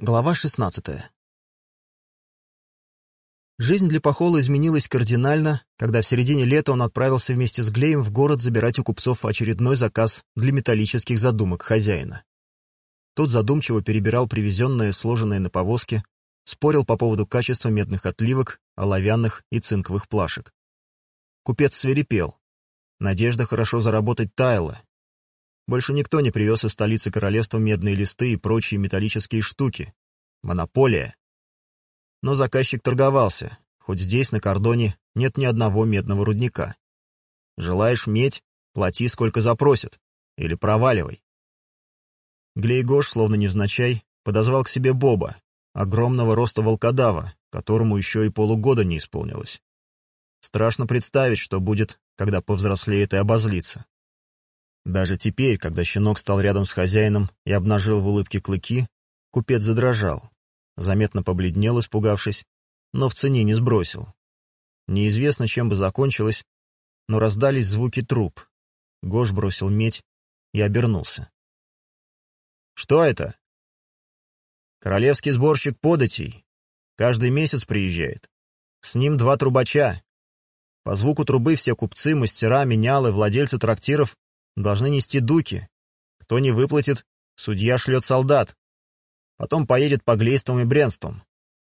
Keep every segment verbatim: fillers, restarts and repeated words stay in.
Глава шестнадцатая. Жизнь для Пахола изменилась кардинально, когда в середине лета он отправился вместе с Глеем в город забирать у купцов очередной заказ для металлических задумок хозяина. Тот задумчиво перебирал привезенное, сложенное на повозке, спорил по поводу качества медных отливок, оловянных и цинковых плашек. Купец свирепел. Надежда хорошо заработать таяла. Больше никто не привез из столицы королевства медные листы и прочие металлические штуки. Монополия. Но заказчик торговался, хоть здесь, на кордоне, нет ни одного медного рудника. Желаешь медь — плати, сколько запросят, или проваливай. Глей Гош, словно невзначай, подозвал к себе Боба, огромного роста волкодава, которому еще и полугода не исполнилось. Страшно представить, что будет, когда повзрослеет и обозлится. Даже теперь, когда щенок стал рядом с хозяином и обнажил в улыбке клыки, купец задрожал, заметно побледнел, испугавшись, но в цене не сбросил. Неизвестно, чем бы закончилось, но раздались звуки труб. Гош бросил медь и обернулся. «Что это?» «Королевский сборщик податей. Каждый месяц приезжает. С ним два трубача. По звуку трубы все купцы, мастера, менялы, владельцы трактиров должны нести дуки. Кто не выплатит, судья шлет солдат. Потом поедет по глействам и бренствам.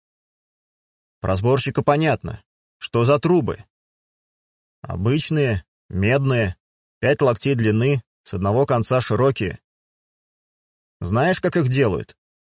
Про сборщика понятно. Что за трубы? Обычные, медные, пять локтей длины, с одного конца широкие. Знаешь, как их делают?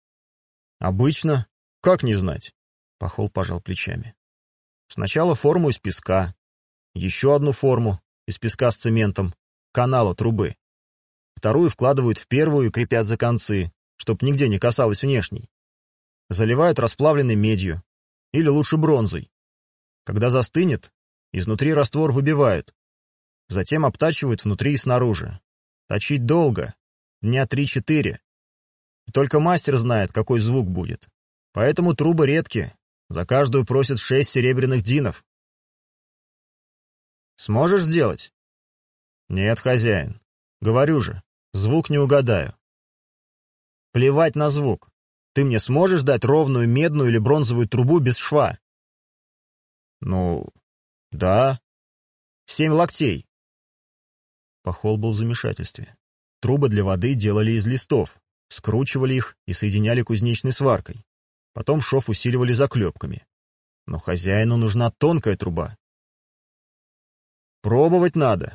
Обычно. Как не знать? Пахол пожал плечами. Сначала форму из песка, еще одну форму из песка с цементом, канала трубы. Вторую вкладывают в первую и крепят за концы, чтоб нигде не касалось внешней. Заливают расплавленной медью, или лучше бронзой. Когда застынет, изнутри раствор выбивают. Затем обтачивают внутри и снаружи. Точить долго, дня три-четыре. И только мастер знает, какой звук будет. Поэтому трубы редкие, за каждую просят шесть серебряных динов. Сможешь сделать? Нет, хозяин. Говорю же, звук не угадаю. Плевать на звук. Ты мне сможешь дать ровную медную или бронзовую трубу без шва? Ну, да. Семь локтей. Пахол был в замешательстве. Трубы для воды делали из листов, скручивали их и соединяли кузнечной сваркой. Потом шов усиливали заклепками. Но хозяину нужна тонкая труба. Пробовать надо.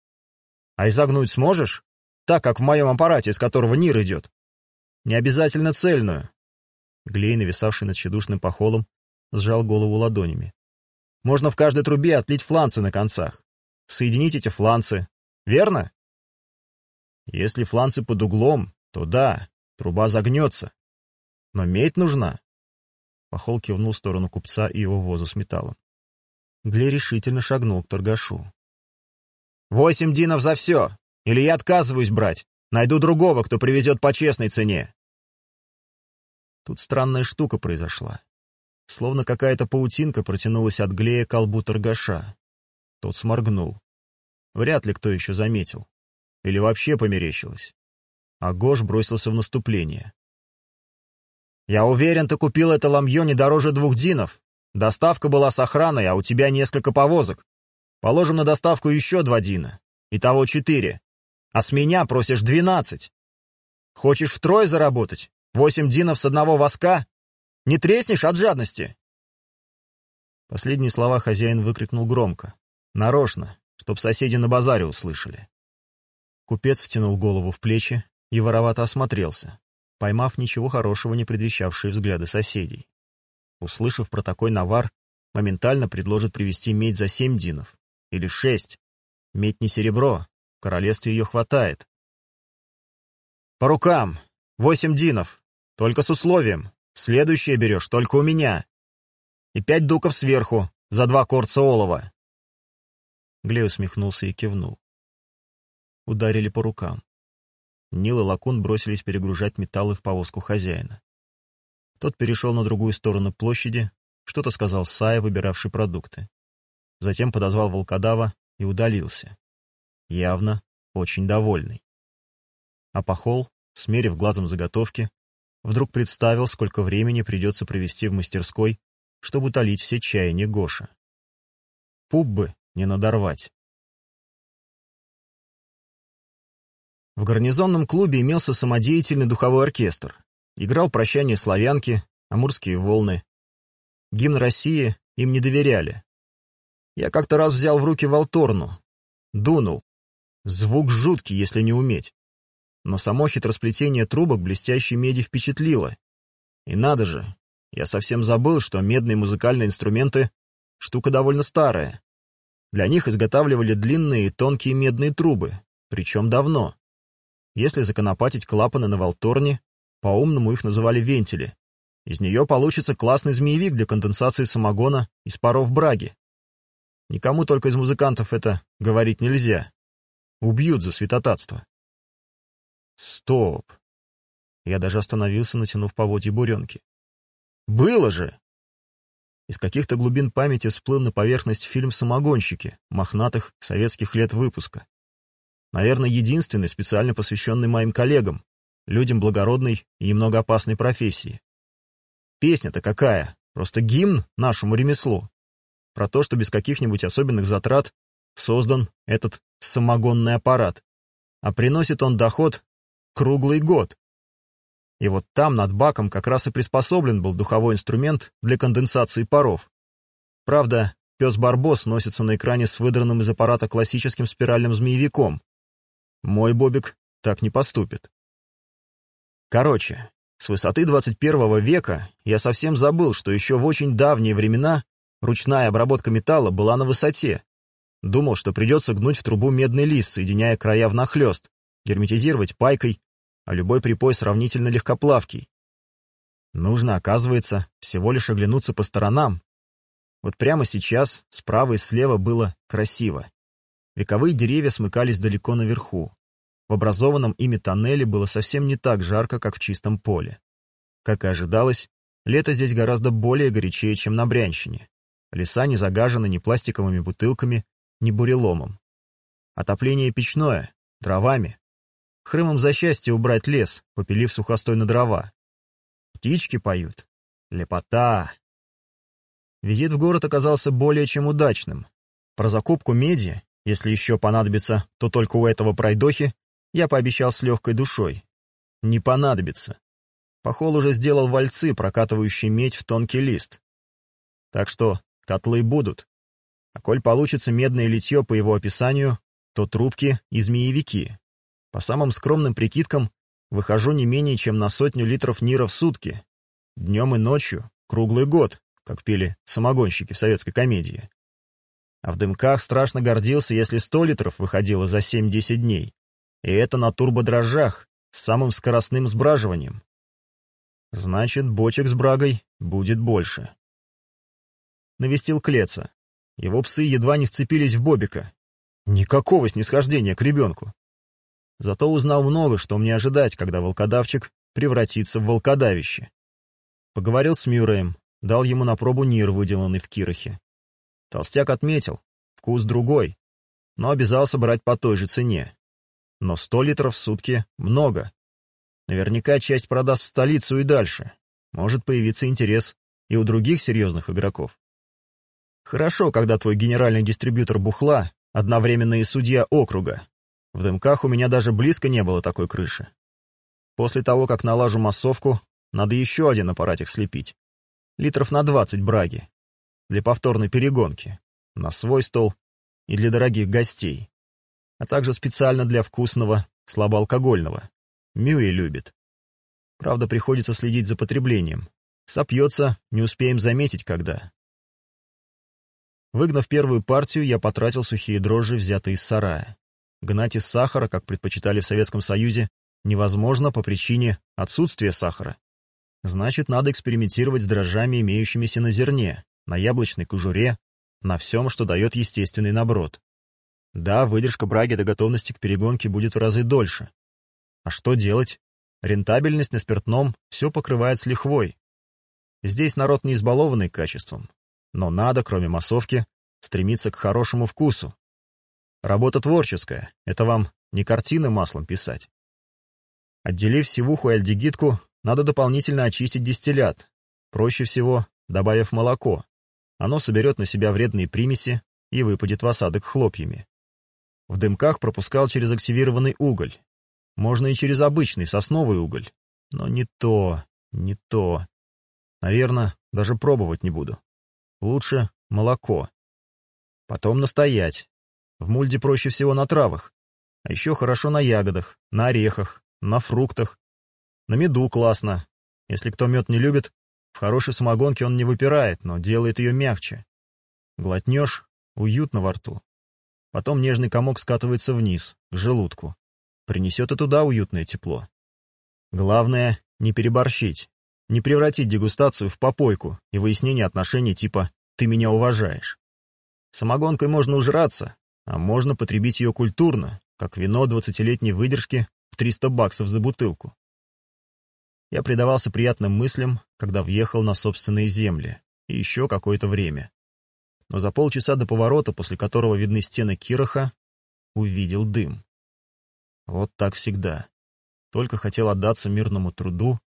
А изогнуть сможешь? Так, как в моем аппарате, из которого Нир идет. Не обязательно цельную. Глей, нависавший над тщедушным Пахолом, сжал голову ладонями. Можно в каждой трубе отлить фланцы на концах. Соединить эти фланцы. Верно? Если фланцы под углом, то да, труба загнется. Но медь нужна. Пахол кивнул в сторону купца и его воза с металлом. Глей решительно шагнул к торгашу. «Восемь динов за все! Или я отказываюсь брать! Найду другого, кто привезет по честной цене!» Тут странная штука произошла. Словно какая-то паутинка протянулась от Глея к колбу торгаша. Тот сморгнул. Вряд ли кто еще заметил. Или вообще померещилось. А Гош бросился в наступление. «Я уверен, ты купил это ламье не дороже двух динов. Доставка была с охраной, а у тебя несколько повозок. Положим на доставку еще два дина. Итого четыре. А с меня просишь двенадцать. Хочешь втрое заработать? Восемь динов с одного воска? Не треснешь от жадности?» Последние слова хозяин выкрикнул громко. Нарочно, чтоб соседи на базаре услышали. Купец втянул голову в плечи и воровато осмотрелся, поймав ничего хорошего не предвещавшие взгляды соседей. Услышав про такой навар, моментально предложит привезти медь за семь динов. Или шесть. Медь не серебро, в королевстве ее хватает. «По рукам! Восемь динов! Только с условием. Следующее берешь только у меня. И пять дуков сверху, за два корца олова». Глей усмехнулся и кивнул. Ударили по рукам. Нил и Лакун бросились перегружать металлы в повозку хозяина. Тот перешел на другую сторону площади, что-то сказал Сае, выбиравший продукты. Затем подозвал волкодава и удалился. Явно очень довольный. А Пахол, смерив глазом заготовки, Вдруг представил, сколько времени придется провести в мастерской, чтобы утолить все чаяния Гоши. Пуп бы не надорвать. В гарнизонном клубе имелся самодеятельный духовой оркестр. Играл «Прощание славянки», «Амурские волны». Гимн России им не доверяли. Я как-то раз взял в руки валторну, дунул. Звук жуткий, если не уметь. Но само хитросплетение трубок блестящей меди впечатлило. И надо же, я совсем забыл, что медные музыкальные инструменты — штука довольно старая. Для них изготавливали длинные и тонкие медные трубы, причем давно. Если законопатить клапаны на валторне, по-умному их называли вентили, из нее получится классный змеевик для конденсации самогона из паров браги. Никому только из музыкантов это говорить нельзя. Убьют за святотатство. Стоп. Я даже остановился, натянув поводья буренки. Было же! Из каких-то глубин памяти всплыл на поверхность фильм «Самогонщики» мохнатых советских лет выпуска. Наверное, единственный, специально посвященный моим коллегам, людям благородной и немного опасной профессии. Песня-то какая? Просто гимн нашему ремеслу. Про то, что без каких-нибудь особенных затрат создан этот самогонный аппарат. А приносит он доход круглый год. И вот там, над баком, как раз и приспособлен был духовой инструмент для конденсации паров. Правда, пес Барбос носится на экране с выдранным из аппарата классическим спиральным змеевиком. Мой Бобик так не поступит. Короче, с высоты двадцать первого века я совсем забыл, что еще в очень давние времена ручная обработка металла была на высоте. Думал, что придется гнуть в трубу медный лист, соединяя края внахлёст, герметизировать пайкой, а любой припой сравнительно легкоплавкий. Нужно, оказывается, всего лишь оглянуться по сторонам. Вот прямо сейчас справа и слева было красиво. Вековые деревья смыкались далеко наверху. В образованном ими тоннеле было совсем не так жарко, как в чистом поле. Как и ожидалось, лето здесь гораздо более горячее, чем на Брянщине. Леса не загажены ни пластиковыми бутылками, ни буреломом. Отопление печное, дровами. Хрымом за счастье убрать лес, попилив сухостой на дрова. Птички поют. Лепота. Визит в город оказался более чем удачным. Про закупку меди, если еще понадобится, то только у этого пройдохи, я пообещал с легкой душой. Не понадобится. Пахол уже сделал вальцы, прокатывающие медь в тонкий лист. Так что котлы будут. А коль получится медное литье по его описанию, то трубки и змеевики. По самым скромным прикидкам, выхожу не менее чем на сотню литров нира в сутки. Днем и ночью, круглый год, как пели самогонщики в советской комедии. А в дымках страшно гордился, если сто литров выходило за семь-десять дней. И это на турбодрожжах, с самым скоростным сбраживанием. Значит, бочек с брагой будет больше. Навестил Клеца. Его псы едва не вцепились в Бобика. Никакого снисхождения к ребенку. Зато узнал много, что мне ожидать, когда волкодавчик превратится в волкодавище. Поговорил с Мюрреем, дал ему на пробу нир, выделанный в Кирохе. Толстяк отметил, вкус другой, но обязался брать по той же цене. Но сто литров в сутки много. Наверняка часть продаст в столицу и дальше. Может появиться интерес и у других серьезных игроков. Хорошо, когда твой генеральный дистрибьютор бухла одновременно и судья округа. В дымках у меня даже близко не было такой крыши. После того, как налажу массовку, надо еще один аппаратик слепить. Литров на двадцать браги. Для повторной перегонки, на свой стол и для дорогих гостей, а также специально для вкусного, слабоалкогольного. Мюи любит. Правда, приходится следить за потреблением. Сопьется, не успеем заметить, когда. Выгнав первую партию, я потратил сухие дрожжи, взятые из сарая. Гнать из сахара, как предпочитали в Советском Союзе, невозможно по причине отсутствия сахара. Значит, надо экспериментировать с дрожжами, имеющимися на зерне, на яблочной кожуре, на всем, что дает естественный наброд. Да, выдержка браги до готовности к перегонке будет в разы дольше. А что делать? Рентабельность на спиртном все покрывает с лихвой. Здесь народ не избалованный качеством. Но надо, кроме массовки, стремиться к хорошему вкусу. Работа творческая, это вам не картины маслом писать. Отделив сивуху и альдегидку, надо дополнительно очистить дистиллят, проще всего добавив молоко. Оно соберет на себя вредные примеси и выпадет в осадок хлопьями. В дымках пропускал через активированный уголь. Можно и через обычный сосновый уголь. Но не то, не то. Наверное, даже пробовать не буду. Лучше молоко. Потом настоять. В мульде проще всего на травах. А еще хорошо на ягодах, на орехах, на фруктах. На меду классно. Если кто мед не любит, в хорошей самогонке он не выпирает, но делает ее мягче. Глотнешь — уютно во рту. Потом нежный комок скатывается вниз, к желудку. Принесет и туда уютное тепло. Главное — не переборщить, не превратить дегустацию в попойку и выяснение отношений типа «ты меня уважаешь». Самогонкой можно ужраться, а можно потребить ее культурно, как вино двадцатилетней выдержки в триста баксов за бутылку. Я предавался приятным мыслям, когда въехал на собственные земли, и еще какое-то время. Но за полчаса до поворота, после которого видны стены Кироха, увидел дым. Вот так всегда. Только хотел отдаться мирному труду.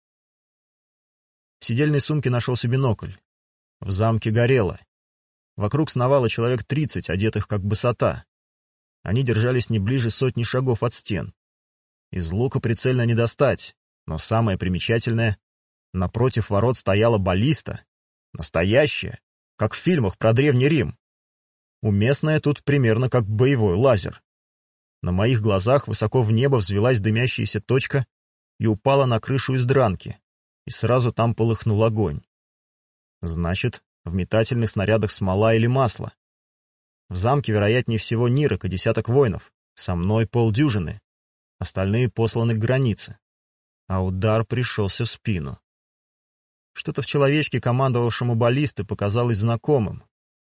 В сидельной сумке нашелся бинокль. В замке горело. Вокруг сновало человек тридцать, одетых как босота. Они держались не ближе сотни шагов от стен. Из лука прицельно не достать, но самое примечательное — напротив ворот стояла баллиста. Настоящая, как в фильмах про Древний Рим. Уместная тут примерно как боевой лазер. На моих глазах высоко в небо взвелась дымящаяся точка и упала на крышу из дранки, и сразу там полыхнул огонь. Значит, в метательных снарядах смола или масло. В замке, вероятнее всего, нирок и десяток воинов, со мной полдюжины, остальные посланы к границе. А удар пришелся в спину. Что-то в человечке, командовавшему баллисты, показалось знакомым.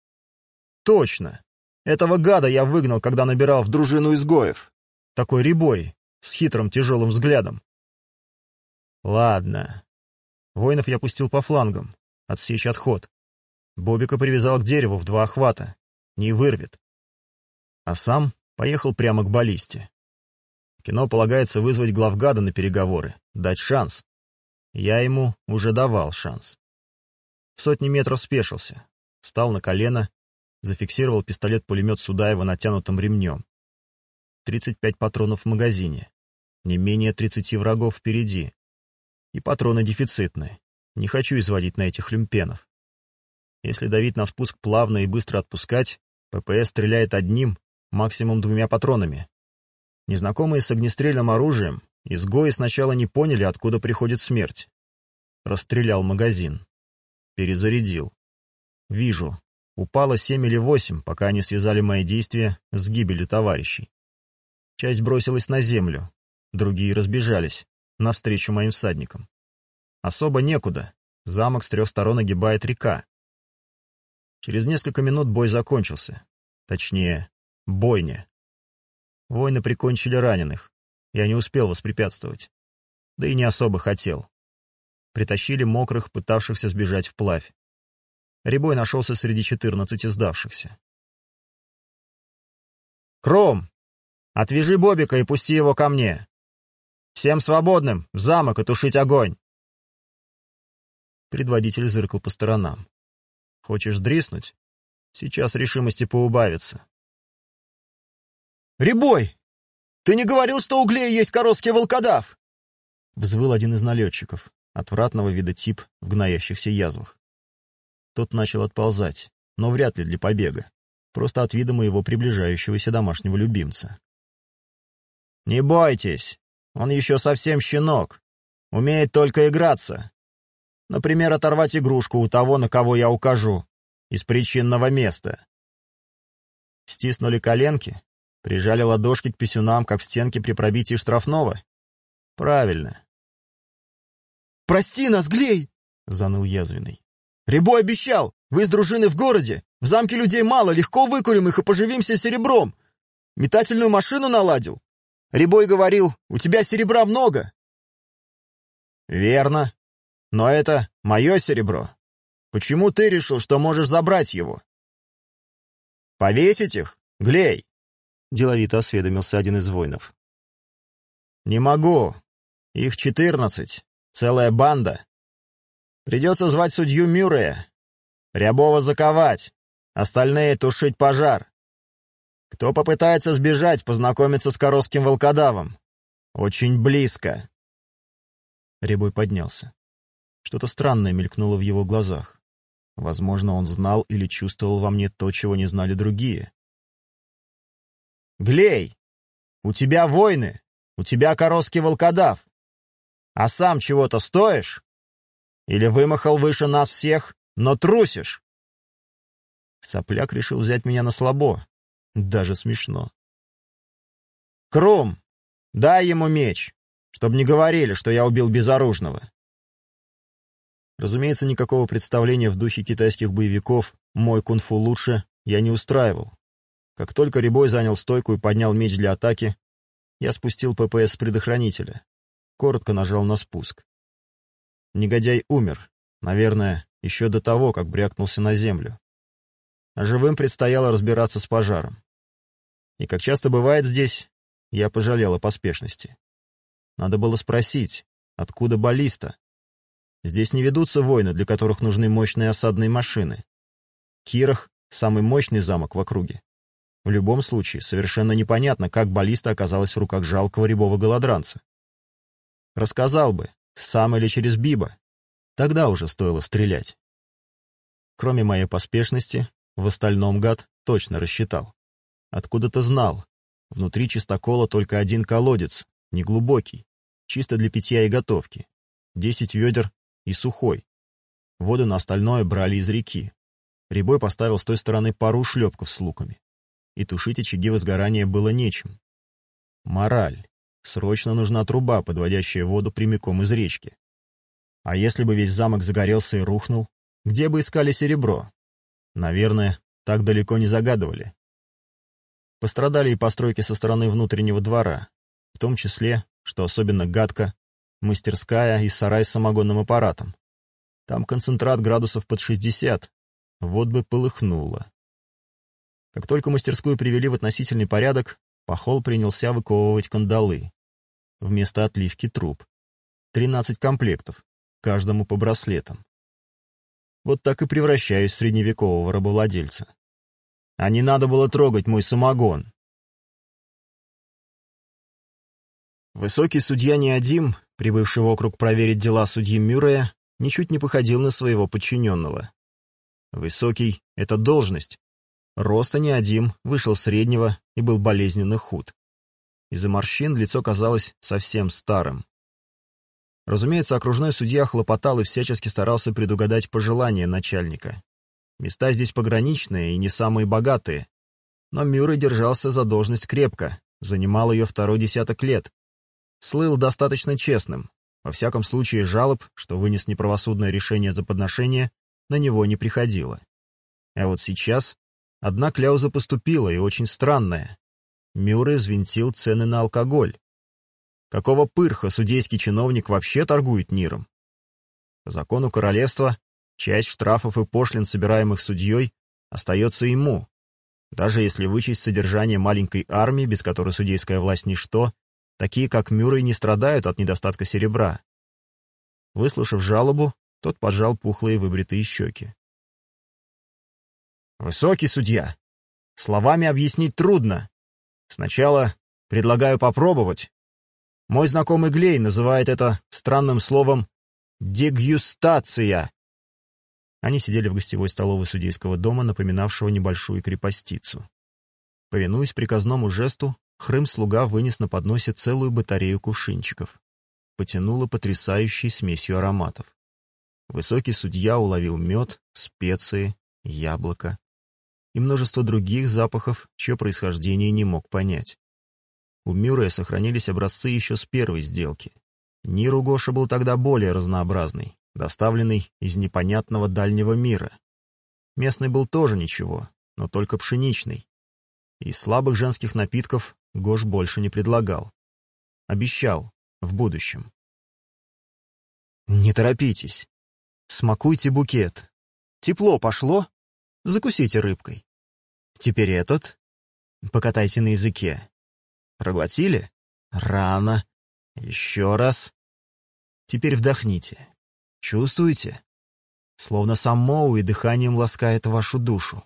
Точно! Этого гада я выгнал, когда набирал в дружину изгоев. Такой рябой, с хитрым тяжелым взглядом. Ладно. Воинов я пустил по флангам, отсечь отход. Бобика привязал к дереву в два охвата. Не вырвет. А сам поехал прямо к баллисте. В кино полагается вызвать главгада на переговоры, дать шанс. Я ему уже давал шанс. В сотни метров спешился, встал на колено, зафиксировал пистолет-пулемет Судаева натянутым ремнем. тридцать пять патронов в магазине, не менее тридцати врагов впереди. И патроны дефицитные, не хочу изводить на этих люмпенов. Если давить на спуск плавно и быстро отпускать, ППС стреляет одним, максимум двумя патронами. Незнакомые с огнестрельным оружием, изгои сначала не поняли, откуда приходит смерть. Расстрелял магазин. Перезарядил. Вижу. Упало семь или восемь, пока они связали мои действия с гибелью товарищей. Часть бросилась на землю, другие разбежались, навстречу моим всадникам. Особо некуда. Замок с трех сторон огибает река. Через несколько минут бой закончился. Точнее, бойня. Воины прикончили раненых. Я не успел воспрепятствовать. Да и не особо хотел. Притащили мокрых, пытавшихся сбежать вплавь. Рябой нашелся среди четырнадцати сдавшихся. «Кром, отвяжи Бобика и пусти его ко мне. Всем свободным, в замок и тушить огонь!» Предводитель зыркал по сторонам. «Хочешь сдриснуть? Сейчас решимости поубавится». «Рябой! Ты не говорил, что у Глея есть коросский волкодав?» Взвыл один из налетчиков, отвратного вида тип в гноящихся язвах. Тот начал отползать, но вряд ли для побега, просто от вида моего приближающегося домашнего любимца. «Не бойтесь, он еще совсем щенок, умеет только играться. Например, оторвать игрушку у того, на кого я укажу, из причинного места». Стиснули коленки, прижали ладошки к писюнам, как в стенке при пробитии штрафного. Правильно. «Прости нас, Глей!» — заныл язвенный. «Рябой обещал! Вы из дружины в городе! В замке людей мало, легко выкурим их и поживимся серебром! Метательную машину наладил! Рябой говорил, у тебя серебра много!» «Верно. Но это мое серебро. Почему ты решил, что можешь забрать его?» «Повесить их, Глей?» — деловито осведомился один из воинов. «Не могу. Их четырнадцать, Целая банда. Придется звать судью Мюррея. Рябова заковать. Остальные тушить пожар. Кто попытается сбежать, познакомиться с Коровским волкодавом. Очень близко. Рябой поднялся. Что-то странное мелькнуло в его глазах. Возможно, он знал или чувствовал во мне то, чего не знали другие. «Глей! У тебя войны! У тебя Коровский волкодав! А сам чего-то стоишь? Или вымахал выше нас всех, но трусишь?» Сопляк решил взять меня на слабо. Даже смешно. «Крум, дай ему меч, чтобы не говорили, что я убил безоружного». Разумеется, никакого представления в духе китайских боевиков «мой кунг-фу лучше» я не устраивал. Как только Рябой занял стойку и поднял меч для атаки, я спустил ППС с предохранителя, коротко нажал на спуск. Негодяй умер, наверное, еще до того, как брякнулся на землю. А живым предстояло разбираться с пожаром. И, как часто бывает здесь, я пожалел о поспешности. Надо было спросить, откуда баллиста? Здесь не ведутся войны, для которых нужны мощные осадные машины. Кирах — самый мощный замок в округе. В любом случае, совершенно непонятно, как баллиста оказалась в руках жалкого рябого голодранца. Рассказал бы, сам или через Биба. Тогда уже стоило стрелять. Кроме моей поспешности, в остальном гад точно рассчитал. Откуда-то знал. Внутри чистокола только один колодец, неглубокий, чисто для питья и готовки. Десять ведер и сухой. Воду на остальное брали из реки. Рябой поставил с той стороны пару шлепков с луками. И тушить очаги возгорания было нечем. Мораль. Срочно нужна труба, подводящая воду прямиком из речки. А если бы весь замок загорелся и рухнул, где бы искали серебро? Наверное, так далеко не загадывали. Пострадали и постройки со стороны внутреннего двора, в том числе, что особенно гадко, мастерская и сарай с самогонным аппаратом. Там концентрат градусов под шестьдесят, вот бы полыхнуло. Как только мастерскую привели в относительный порядок, Пахол принялся выковывать кандалы. Вместо отливки труб. Тринадцать комплектов, каждому по браслетам. Вот так и превращаюсь в средневекового рабовладельца. А не надо было трогать мой самогон. Высокий судья Неодим, прибывший в округ проверить дела судьи Мюррея, ничуть не походил на своего подчиненного. Высокий — это должность. Роста Неодим вышел среднего и был болезненно худ. Из-за морщин лицо казалось совсем старым. Разумеется, окружной судья хлопотал и всячески старался предугадать пожелания начальника. Места здесь пограничные и не самые богатые. Но Мюррей держался за должность крепко, занимал ее второй десяток лет. Слыл достаточно честным. Во всяком случае, жалоб, что вынес неправосудное решение за подношение, на него не приходило. А вот сейчас одна кляуза поступила, и очень странная. Мюррей взвинтил цены на алкоголь. Какого пырха судейский чиновник вообще торгует миром? По закону королевства, часть штрафов и пошлин, собираемых судьей, остается ему, даже если вычесть содержание маленькой армии, без которой судейская власть ничто, такие как Мюррей не страдают от недостатка серебра. Выслушав жалобу, тот поджал пухлые выбритые щеки. «Высокий судья, словами объяснить трудно. Сначала предлагаю попробовать. Мой знакомый Глей называет это странным словом «дегюстация». Они сидели в гостевой столовой судейского дома, напоминавшего небольшую крепостицу. Повинуясь приказному жесту, хрым-слуга вынес на подносе целую батарею кувшинчиков. Потянуло потрясающей смесью ароматов. Высокий судья уловил мед, специи, яблоко и множество других запахов, чье происхождение не мог понять. У Мюррея сохранились образцы еще с первой сделки. Нир у Гоша был тогда более разнообразный, доставленный из непонятного дальнего мира. Местный был тоже ничего, но только пшеничный. И слабых женских напитков Гош больше не предлагал. Обещал в будущем. Не торопитесь. Смакуйте букет. Тепло пошло? Закусите рыбкой. Теперь этот. Покатайте на языке. Проглотили? Рано. Еще раз. Теперь вдохните. Чувствуете? Словно сам Моуи дыханием ласкает вашу душу.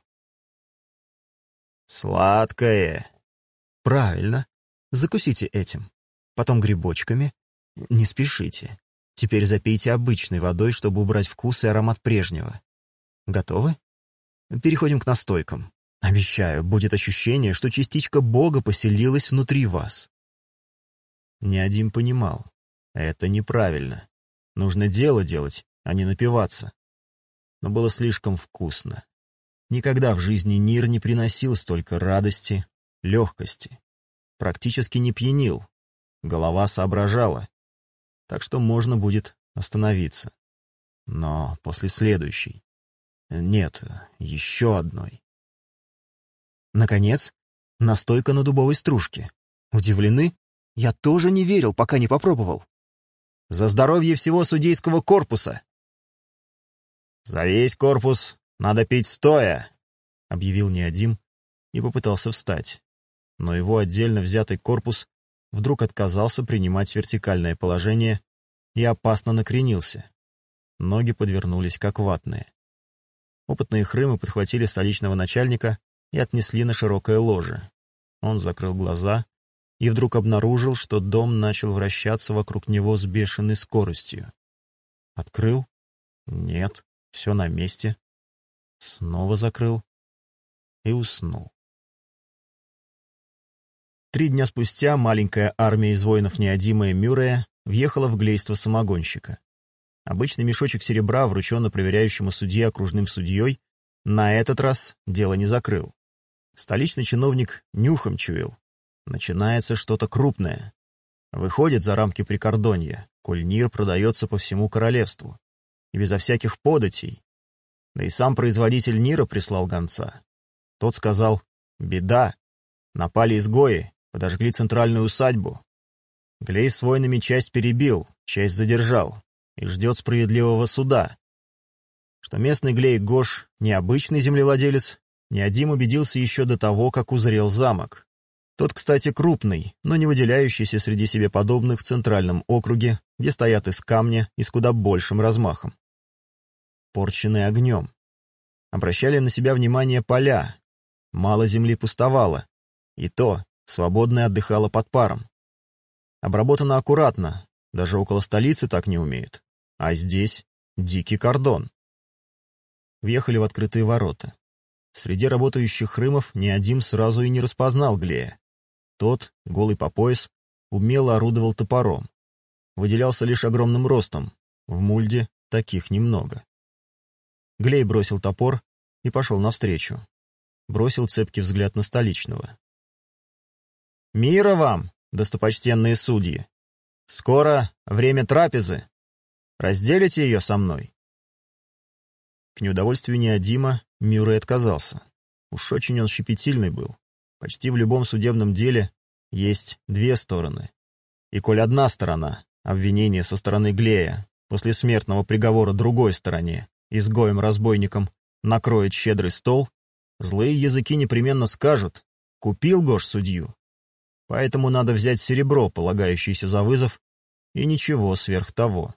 Сладкое. Правильно. Закусите этим. Потом грибочками. Не спешите. Теперь запейте обычной водой, чтобы убрать вкус и аромат прежнего. Готовы? Переходим к настойкам. Обещаю, будет ощущение, что частичка Бога поселилась внутри вас. Неодим понимал. Это неправильно. Нужно дело делать, а не напиваться. Но было слишком вкусно. Никогда в жизни Нир не приносил столько радости, легкости. Практически не пьянил. Голова соображала. Так что можно будет остановиться. Но после следующей. Нет, еще одной. Наконец, настойка на дубовой стружке. Удивлены? Я тоже не верил, пока не попробовал. За здоровье всего судейского корпуса! За весь корпус надо пить стоя, объявил Неодим и попытался встать. Но его отдельно взятый корпус вдруг отказался принимать вертикальное положение и опасно накренился. Ноги подвернулись как ватные. Опытные хрымы подхватили столичного начальника и отнесли на широкое ложе. Он закрыл глаза и вдруг обнаружил, что дом начал вращаться вокруг него с бешеной скоростью. Открыл? Нет, все на месте. Снова закрыл и уснул. Три дня спустя маленькая армия из воинов Неодима и Мюррея въехала в глейство самогонщика. Обычный мешочек серебра, врученно проверяющему судье окружным судьей, на этот раз дело не закрыл. Столичный чиновник нюхом чуял. Начинается что-то крупное. Выходит за рамки прикордонья, коль Нир продается по всему королевству. И безо всяких податей. Да и сам производитель Нира прислал гонца. Тот сказал: «Беда! Напали изгои, подожгли центральную усадьбу. Глей с воинами часть перебил, часть задержал и ждет справедливого суда». Что местный Глей Гош необычный землевладелец, Неодим убедился еще до того, как узрел замок. Тот, кстати, крупный, но не выделяющийся среди себе подобных в центральном округе, где стоят из камня и с куда большим размахом. Порченные огнем. Обращали на себя внимание поля. Мало земли пустовало. И то, свободное отдыхало под паром. Обработано аккуратно, даже около столицы так не умеют. А здесь дикий кордон. Въехали в открытые ворота. Среди работающих хрымов Неодим сразу и не распознал Глея. Тот, голый по пояс, умело орудовал топором. Выделялся лишь огромным ростом. В Мульде таких немного. Глей бросил топор и пошел навстречу. Бросил цепкий взгляд на столичного. «Мира вам, достопочтенные судьи! Скоро время трапезы. Разделите ее со мной?» К неудовольствию Неодима Мюррей отказался. Уж очень он щепетильный был. Почти в любом судебном деле есть две стороны. И коль одна сторона, обвинение со стороны Глея, после смертного приговора другой стороне, изгоем-разбойником, накроет щедрый стол, злые языки непременно скажут: «Купил Гош судью». Поэтому надо взять серебро, полагающееся за вызов, и ничего сверх того.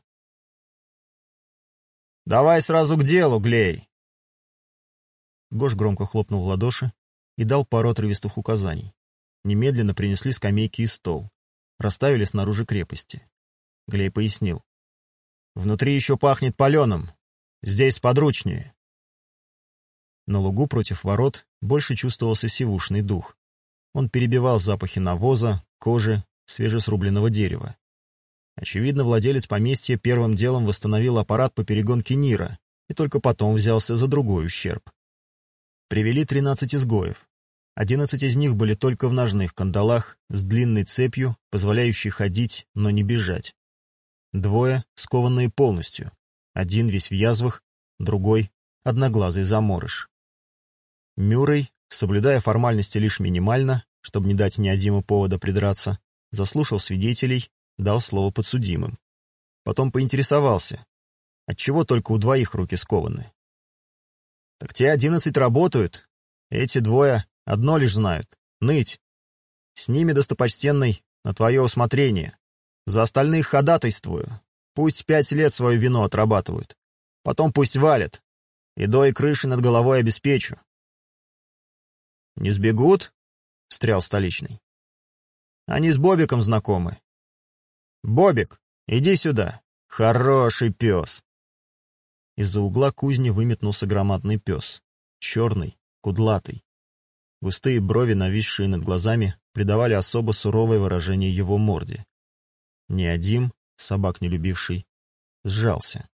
«Давай сразу к делу, Глей!» Гош громко хлопнул в ладоши и дал пару отрывистых указаний. Немедленно принесли скамейки и стол. Расставили снаружи крепости. Глей пояснил. «Внутри еще пахнет паленым. Здесь подручнее». На лугу против ворот больше чувствовался сивушный дух. Он перебивал запахи навоза, кожи, свежесрубленного дерева. Очевидно, владелец поместья первым делом восстановил аппарат по перегонке Нира и только потом взялся за другой ущерб. Привели тринадцать изгоев. Одиннадцать из них были только в ножных кандалах с длинной цепью, позволяющей ходить, но не бежать. Двое скованные полностью. Один весь в язвах, другой — одноглазый заморыш. Мюррей, соблюдая формальности лишь минимально, чтобы не дать Неодиму повода придраться, заслушал свидетелей, дал слово подсудимым. Потом поинтересовался, отчего только у двоих руки скованы. «Так те одиннадцать работают, эти двое одно лишь знают — ныть. С ними, достопочтенный, на твое усмотрение. За остальных ходатайствую. Пусть пять лет свою вину отрабатывают. Потом пусть валят. Едой и крышей над головой обеспечу». «Не сбегут?» — встрял столичный. «Они с Бобиком знакомы. Бобик, иди сюда. Хороший пес». Из-за угла кузни выметнулся громадный пес. Черный, кудлатый. Густые брови, нависшие над глазами, придавали особо суровое выражение его морде. Неодим, собак не любивший, сжался.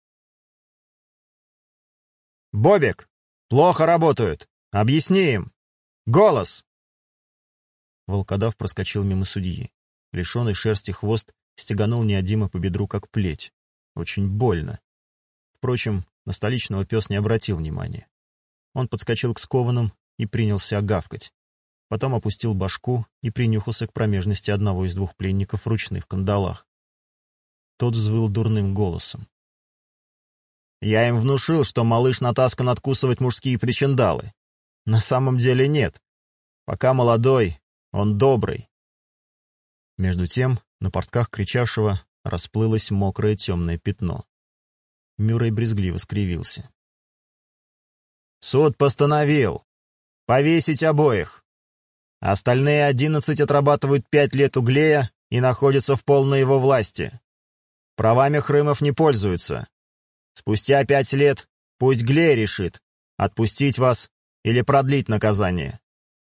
«Бобик, плохо работают! Объясни им! Голос!» Волкодав проскочил мимо судьи. Лишенный шерсти хвост стеганул Неодима по бедру, как плеть. Очень больно. Впрочем, на столичного пес не обратил внимания. Он подскочил к скованным и принялся гавкать. Потом опустил башку и принюхался к промежности одного из двух пленников в ручных кандалах. Тот взвыл дурным голосом. «Я им внушил, что малыш натаскан откусывать мужские причиндалы. На самом деле нет. Пока молодой, он добрый». Между тем, на портках кричавшего расплылось мокрое темное пятно. Мюррей брезгливо скривился. «Суд постановил повесить обоих. Остальные одиннадцать отрабатывают пять лет углея и находятся в полной его власти. Правами Хрымов не пользуются. Спустя пять лет пусть Глей решит, отпустить вас или продлить наказание».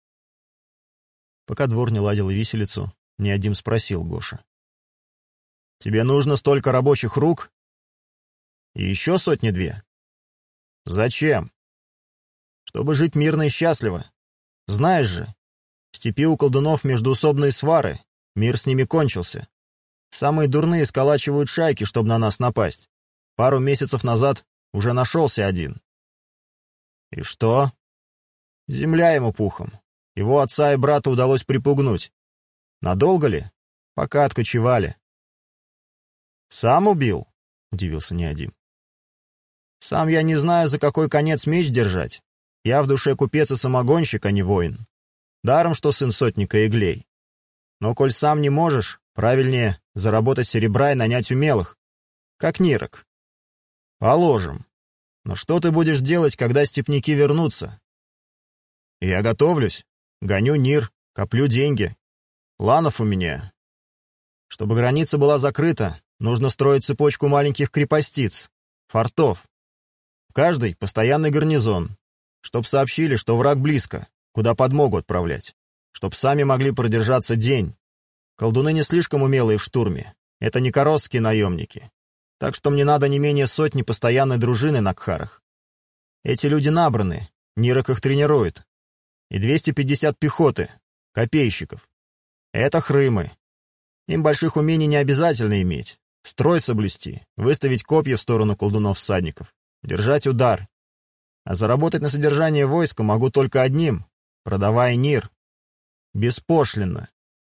Пока двор не ладил виселицу, Неодим спросил Гоша. «Тебе нужно столько рабочих рук? И еще сотни-две? Зачем? Чтобы жить мирно и счастливо. Знаешь же, в степи у колдунов междоусобные свары, мир с ними кончился. Самые дурные сколачивают шайки, чтобы на нас напасть. Пару месяцев назад уже нашелся один». «И что?» «Земля ему пухом. Его отца и брата удалось припугнуть. Надолго ли? Пока откочевали». «Сам убил?» — удивился Неодим. «Сам я не знаю, за какой конец меч держать. Я в душе купец и самогонщик, а не воин. Даром, что сын сотника и Глей. Но коль сам не можешь, правильнее заработать серебра и нанять умелых, как Нирок. Положим. Но что ты будешь делать, когда степняки вернутся?» «Я готовлюсь. Гоню Нир, коплю деньги. Планов у меня. Чтобы граница была закрыта, нужно строить цепочку маленьких крепостиц, фортов. В каждой постоянный гарнизон, чтоб сообщили, что враг близко, куда подмогу отправлять, чтоб сами могли продержаться день. Колдуны не слишком умелые в штурме, это не коросские наемники, так что мне надо не менее сотни постоянной дружины на Кхарах. Эти люди набраны, Нирок их тренирует, и двести пятьдесят пехоты, копейщиков. Это Хрымы. Им больших умений не обязательно иметь. Строй соблюсти, выставить копья в сторону колдунов-всадников, держать удар. А заработать на содержание войска могу только одним, продавая Нир. Беспошлинно.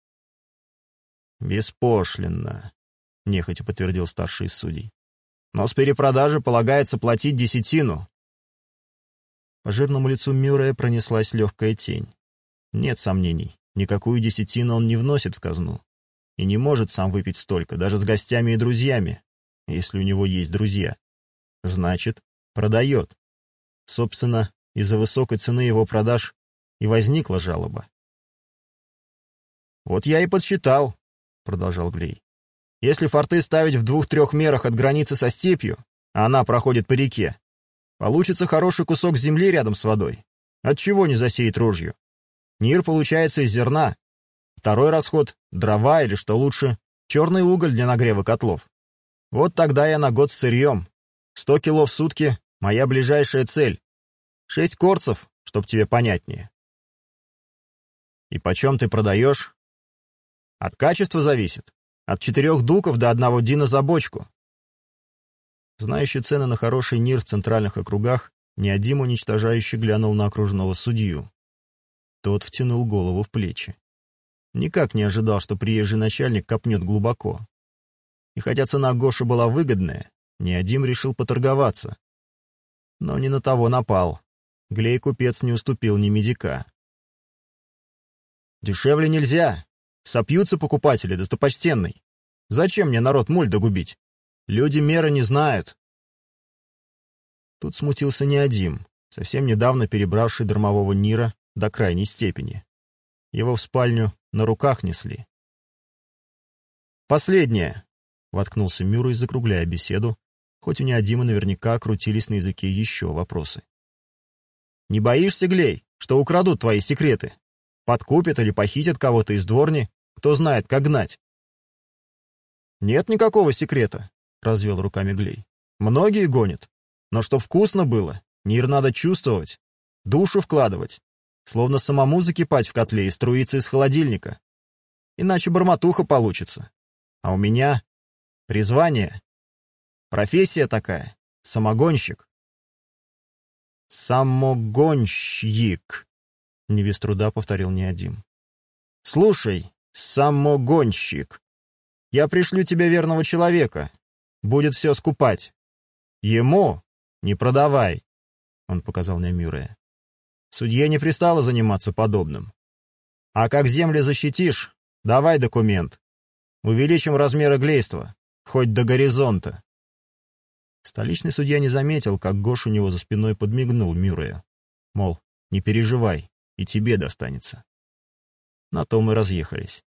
«Беспошлинно», — нехотя подтвердил старший из судей. «Но с перепродажи полагается платить десятину». По жирному лицу Мюррея пронеслась легкая тень. Нет сомнений, никакую десятину он не вносит в казну. И не может сам выпить столько, даже с гостями и друзьями, если у него есть друзья. Значит, продает. Собственно, из-за высокой цены его продаж и возникла жалоба. «Вот я и подсчитал», — продолжал Глей. «Если форты ставить в двух-трех мерах от границы со степью, а она проходит по реке, получится хороший кусок земли рядом с водой. Отчего не засеять рожью? Нир получается из зерна. Второй расход — дрова или, что лучше, черный уголь для нагрева котлов. Вот тогда я на год с сырьем. Сто кило в сутки — моя ближайшая цель. Шесть корцев, чтоб тебе понятнее». «И почем ты продаешь?» «От качества зависит. От четырех дуков до одного дина за бочку». Знающий цены на хороший Нир в центральных округах, Неодим уничтожающе глянул на окружного судью. Тот втянул голову в плечи. Никак не ожидал, что приезжий начальник копнет глубоко. И хотя цена Гоши была выгодная, Неодим решил поторговаться. Но не на того напал. Глей-купец не уступил ни медика. «Дешевле нельзя. Сопьются покупатели, достопочтенный. Зачем мне народ мульда губить? Люди меры не знают». Тут смутился Неодим, совсем недавно перебравший дармового Нира до крайней степени. Его в спальню на руках несли. «Последнее», — воткнулся Мюррей, закругляя беседу, хоть у Неодима наверняка крутились на языке еще вопросы. «Не боишься, Глей, что украдут твои секреты? Подкупят или похитят кого-то из дворни? Кто знает, как гнать?» «Нет никакого секрета», — развел руками Глей. «Многие гонят. Но чтоб вкусно было, Нир надо чувствовать, душу вкладывать, словно самому закипать в котле и струиться из холодильника. Иначе бормотуха получится. А у меня призвание, профессия такая, самогонщик». «Самогонщик», — не без труда повторил Неодим. «Слушай, самогонщик, я пришлю тебе верного человека, будет все скупать. Ему не продавай», — он показал на Мюррея. «Судье не пристало заниматься подобным. А как земли защитишь, давай документ. Увеличим размеры глейства, хоть до горизонта». Столичный судья не заметил, как Гош у него за спиной подмигнул Мюррею. Мол, не переживай, и тебе достанется. На том и разъехались.